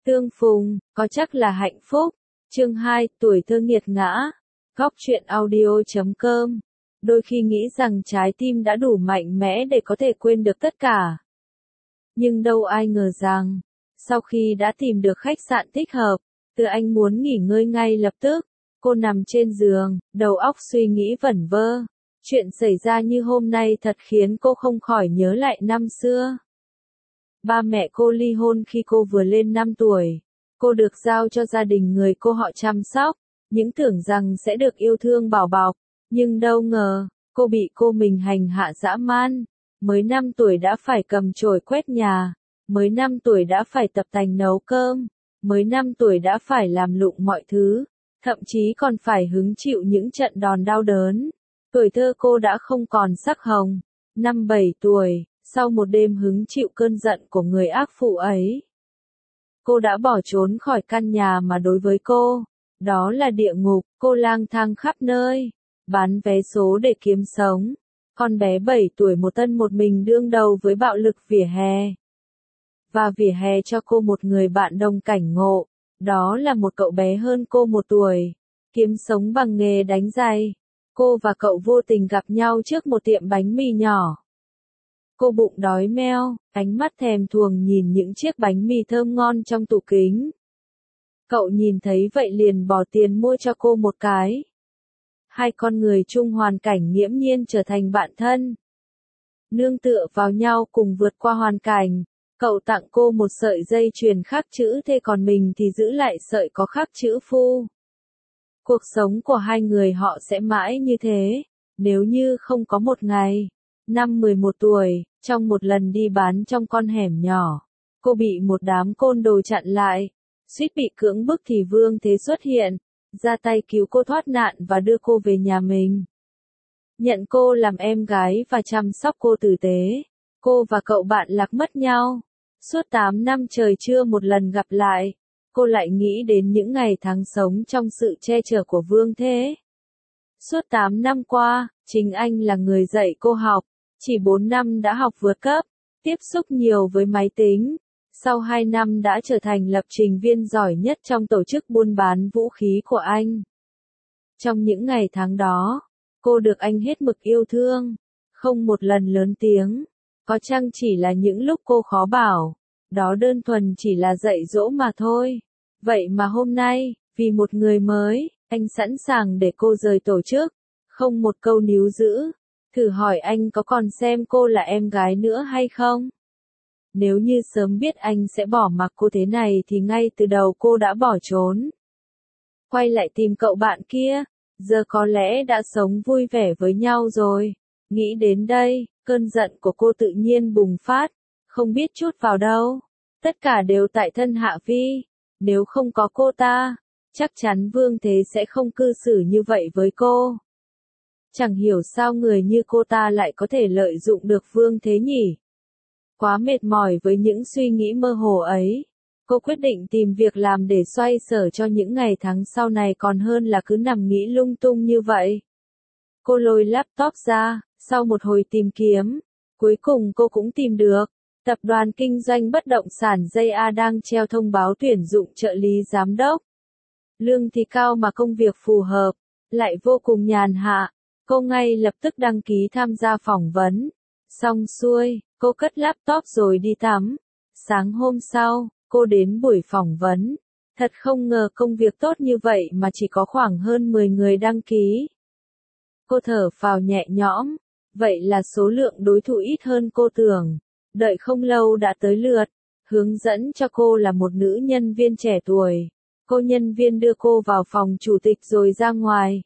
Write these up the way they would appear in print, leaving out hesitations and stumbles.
Tương phùng, có chắc là hạnh phúc. Chương 2, tuổi thơ nghiệt ngã. Góc truyện audio.com. Đôi khi nghĩ rằng trái tim đã đủ mạnh mẽ để có thể quên được tất cả. Nhưng đâu ai ngờ rằng, sau khi đã tìm được khách sạn thích hợp, Từ Anh muốn nghỉ ngơi ngay lập tức. Cô nằm trên giường, đầu óc suy nghĩ vẩn vơ. Chuyện xảy ra như hôm nay thật khiến cô không khỏi nhớ lại năm xưa. Ba mẹ cô ly hôn khi cô vừa lên 5 tuổi. Cô được giao cho gia đình người cô họ chăm sóc, những tưởng rằng sẽ được yêu thương bảo bọc, nhưng đâu ngờ, cô bị cô mình hành hạ dã man. Mới 5 tuổi đã phải cầm chổi quét nhà, mới 5 tuổi đã phải tập tành nấu cơm, mới 5 tuổi đã phải làm lụng mọi thứ, thậm chí còn phải hứng chịu những trận đòn đau đớn. Tuổi thơ cô đã không còn sắc hồng. Năm 7 tuổi, sau một đêm hứng chịu cơn giận của người ác phụ ấy, cô đã bỏ trốn khỏi căn nhà mà đối với cô, đó là địa ngục. Cô lang thang khắp nơi, bán vé số để kiếm sống. Con bé 7 tuổi một thân một mình đương đầu với bạo lực vỉa hè. Và vỉa hè cho cô một người bạn đồng cảnh ngộ, đó là một cậu bé hơn cô 1 tuổi, kiếm sống bằng nghề đánh giày. Cô và cậu vô tình gặp nhau trước một tiệm bánh mì nhỏ. Cô bụng đói meo, ánh mắt thèm thuồng nhìn những chiếc bánh mì thơm ngon trong tủ kính. Cậu nhìn thấy vậy liền bỏ tiền mua cho cô một cái. Hai con người chung hoàn cảnh nghiễm nhiên trở thành bạn thân. Nương tựa vào nhau cùng vượt qua hoàn cảnh. Cậu tặng cô một sợi dây chuyền khắc chữ T, còn mình thì giữ lại sợi có khắc chữ Phu. Cuộc sống của hai người họ sẽ mãi như thế, nếu như không có một ngày. Năm 11 tuổi, trong một lần đi bán trong con hẻm nhỏ, cô bị một đám côn đồ chặn lại, suýt bị cưỡng bức thì Vương Thế xuất hiện, ra tay cứu cô thoát nạn và đưa cô về nhà mình. Nhận cô làm em gái và chăm sóc cô tử tế. Cô và cậu bạn lạc mất nhau. Suốt 8 năm trời chưa một lần gặp lại. Cô lại nghĩ đến những ngày tháng sống trong sự che chở của Vương Thế. Suốt 8 năm qua, chính anh là người dạy cô học. Chỉ 4 năm đã học vượt cấp, tiếp xúc nhiều với máy tính. Sau 2 năm đã trở thành lập trình viên giỏi nhất trong tổ chức buôn bán vũ khí của anh. Trong những ngày tháng đó, cô được anh hết mực yêu thương, không một lần lớn tiếng. Có chăng chỉ là những lúc cô khó bảo, đó đơn thuần chỉ là dạy dỗ mà thôi. Vậy mà hôm nay, vì một người mới, anh sẵn sàng để cô rời tổ chức, không một câu níu giữ. Thử hỏi anh có còn xem cô là em gái nữa hay không? Nếu như sớm biết anh sẽ bỏ mặc cô thế này thì ngay từ đầu cô đã bỏ trốn. Quay lại tìm cậu bạn kia, giờ có lẽ đã sống vui vẻ với nhau rồi. Nghĩ đến đây, cơn giận của cô tự nhiên bùng phát, không biết chút vào đâu. Tất cả đều tại thân Hạ Vi. Nếu không có cô ta, chắc chắn Vương Thế sẽ không cư xử như vậy với cô. Chẳng hiểu sao người như cô ta lại có thể lợi dụng được Vương Thế nhỉ? Quá mệt mỏi với những suy nghĩ mơ hồ ấy, cô quyết định tìm việc làm để xoay sở cho những ngày tháng sau này còn hơn là cứ nằm nghĩ lung tung như vậy. Cô lôi laptop ra, sau một hồi tìm kiếm, cuối cùng cô cũng tìm được. Tập đoàn kinh doanh bất động sản JA đang treo thông báo tuyển dụng trợ lý giám đốc. Lương thì cao mà công việc phù hợp, lại vô cùng nhàn hạ. Cô ngay lập tức đăng ký tham gia phỏng vấn. Xong xuôi, cô cất laptop rồi đi tắm. Sáng hôm sau, cô đến buổi phỏng vấn. Thật không ngờ công việc tốt như vậy mà chỉ có khoảng hơn 10 người đăng ký. Cô thở phào nhẹ nhõm. Vậy là số lượng đối thủ ít hơn cô tưởng. Đợi không lâu đã tới lượt. Hướng dẫn cho cô là một nữ nhân viên trẻ tuổi. Cô nhân viên đưa cô vào phòng chủ tịch rồi ra ngoài.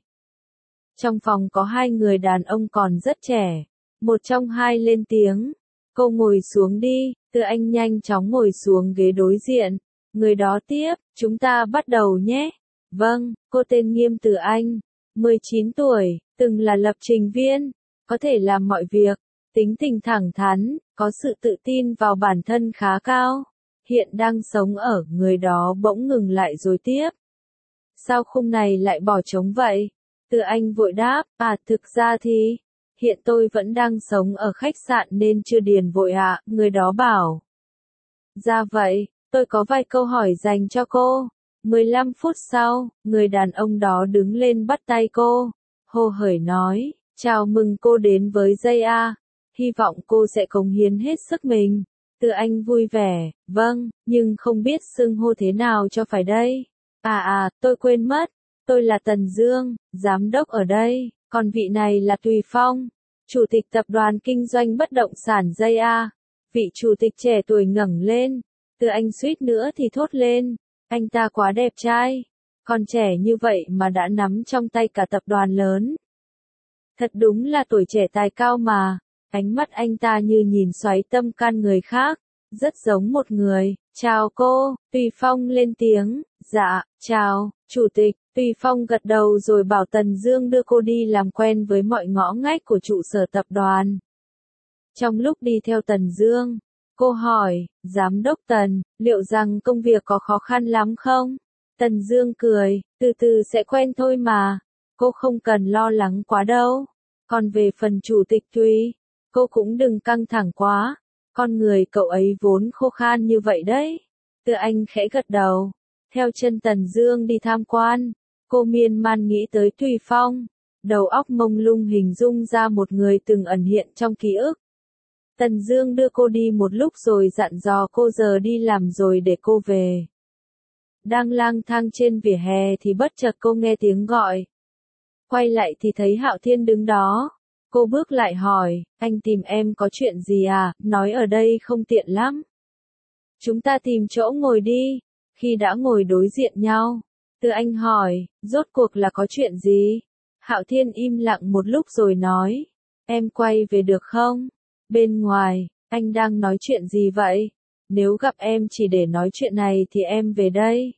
Trong phòng có 2 người đàn ông còn rất trẻ. Một trong hai lên tiếng. Cô ngồi xuống đi. Từ Anh nhanh chóng ngồi xuống ghế đối diện. Người đó tiếp, chúng ta bắt đầu nhé. Vâng, cô tên Nghiêm Từ Anh. 19 tuổi, từng là lập trình viên. Có thể làm mọi việc. Tính tình thẳng thắn, có sự tự tin vào bản thân khá cao. Hiện đang sống ở, người đó bỗng ngừng lại rồi tiếp. Sao khung này lại bỏ trống vậy? Từ Anh vội đáp, thực ra thì, hiện tôi vẫn đang sống ở khách sạn nên chưa điền vội ạ, người đó bảo. Ra vậy, Tôi có vài câu hỏi dành cho cô. 15 phút sau, người đàn ông đó đứng lên bắt tay cô. Hồ hởi nói, chào mừng cô đến với JA. Hy vọng cô sẽ cống hiến hết sức mình. Từ Anh vui vẻ, vâng, nhưng không biết xưng hô thế nào cho phải đây. Tôi quên mất. Tôi là Tần Dương, giám đốc ở đây, còn vị này là Tùy Phong, chủ tịch tập đoàn kinh doanh bất động sản JA. Vị chủ tịch trẻ tuổi ngẩng lên. Từ Anh suýt nữa thì thốt lên. Anh ta quá đẹp trai. Còn trẻ như vậy mà đã nắm trong tay cả tập đoàn lớn. Thật đúng là tuổi trẻ tài cao mà. Ánh mắt anh ta như nhìn xoáy tâm can người khác. Rất giống một người. Chào cô, Tùy Phong lên tiếng. Dạ, chào, chủ tịch. Tùy Phong gật đầu rồi bảo Tần Dương đưa cô đi làm quen với mọi ngõ ngách của trụ sở tập đoàn. Trong lúc đi theo Tần Dương, cô hỏi, Giám đốc Tần, liệu rằng công việc có khó khăn lắm không? Tần Dương cười, từ từ sẽ quen thôi mà, cô không cần lo lắng quá đâu. Còn về phần chủ tịch Tùy, cô cũng đừng căng thẳng quá, con người cậu ấy vốn khô khan như vậy đấy. Từ Anh khẽ gật đầu, theo chân Tần Dương đi tham quan, cô miên man nghĩ tới Tùy Phong, đầu óc mông lung hình dung ra một người từng ẩn hiện trong ký ức. Tần Dương đưa cô đi một lúc rồi dặn dò cô giờ đi làm rồi để cô về. Đang lang thang trên vỉa hè thì bất chợt cô nghe tiếng gọi. Quay lại thì thấy Hạo Thiên đứng đó. Cô bước lại hỏi, anh tìm em có chuyện gì à, nói ở đây không tiện lắm. Chúng ta tìm chỗ ngồi đi. Khi đã ngồi đối diện nhau, Từ Anh hỏi, rốt cuộc là có chuyện gì? Hạo Thiên im lặng một lúc rồi nói, em quay về được không? Bên ngoài, anh đang nói chuyện gì vậy? Nếu gặp em chỉ để nói chuyện này thì em về đây.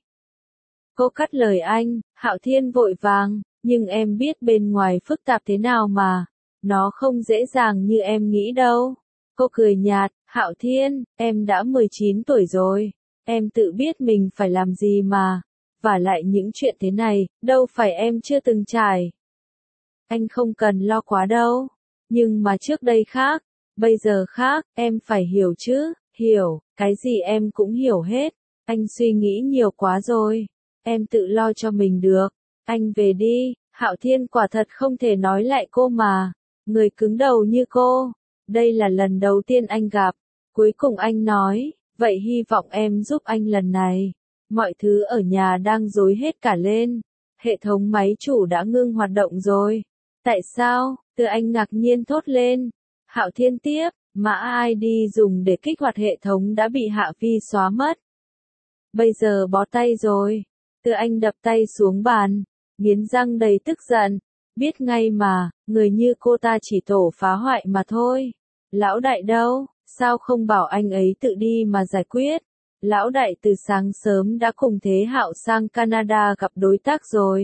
Cô cắt lời anh, Hạo Thiên vội vàng, nhưng em biết bên ngoài phức tạp thế nào mà. Nó không dễ dàng như em nghĩ đâu. Cô cười nhạt, Hạo Thiên, em đã 19 tuổi rồi. Em tự biết mình phải làm gì mà. Vả lại những chuyện thế này, đâu phải em chưa từng trải. Anh không cần lo quá đâu. Nhưng mà trước đây khác. Bây giờ khác, em phải hiểu chứ, hiểu, cái gì em cũng hiểu hết. Anh suy nghĩ nhiều quá rồi. Em tự lo cho mình được. Anh về đi, Hạo Thiên quả thật không thể nói lại cô mà. Người cứng đầu như cô. Đây là lần đầu tiên anh gặp. Cuối cùng anh nói, vậy hy vọng em giúp anh lần này. Mọi thứ ở nhà đang rối hết cả lên. Hệ thống máy chủ đã ngưng hoạt động rồi. Tại sao? Từ Anh ngạc nhiên thốt lên. Hạo Thiên tiếp, mã ID dùng để kích hoạt hệ thống đã bị Hạ Vi xóa mất. Bây giờ bó tay rồi. Từ Anh đập tay xuống bàn, nghiến răng đầy tức giận. Biết ngay mà, người như cô ta chỉ tổ phá hoại mà thôi. Lão đại đâu, sao không bảo anh ấy tự đi mà giải quyết? Lão đại từ sáng sớm đã cùng Thế Hạo sang Canada gặp đối tác rồi.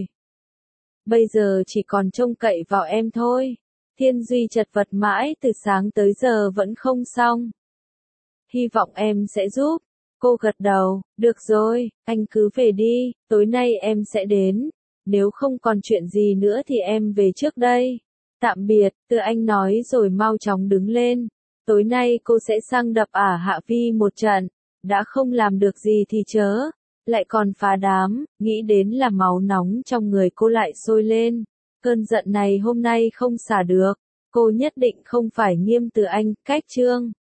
Bây giờ chỉ còn trông cậy vào em thôi. Thiên Duy chật vật mãi từ sáng tới giờ vẫn không xong. Hy vọng em sẽ giúp. Cô gật đầu, được rồi, anh cứ về đi, tối nay em sẽ đến. Nếu không còn chuyện gì nữa thì em về trước đây. Tạm biệt, Từ Anh nói rồi mau chóng đứng lên. Tối nay cô sẽ sang đập Hạ Vi một trận. Đã không làm được gì thì chớ. Lại còn phá đám, nghĩ đến là máu nóng trong người cô lại sôi lên. Cơn giận này hôm nay không xả được. Cô nhất định không phải nghiêm Từ Anh, cách chương.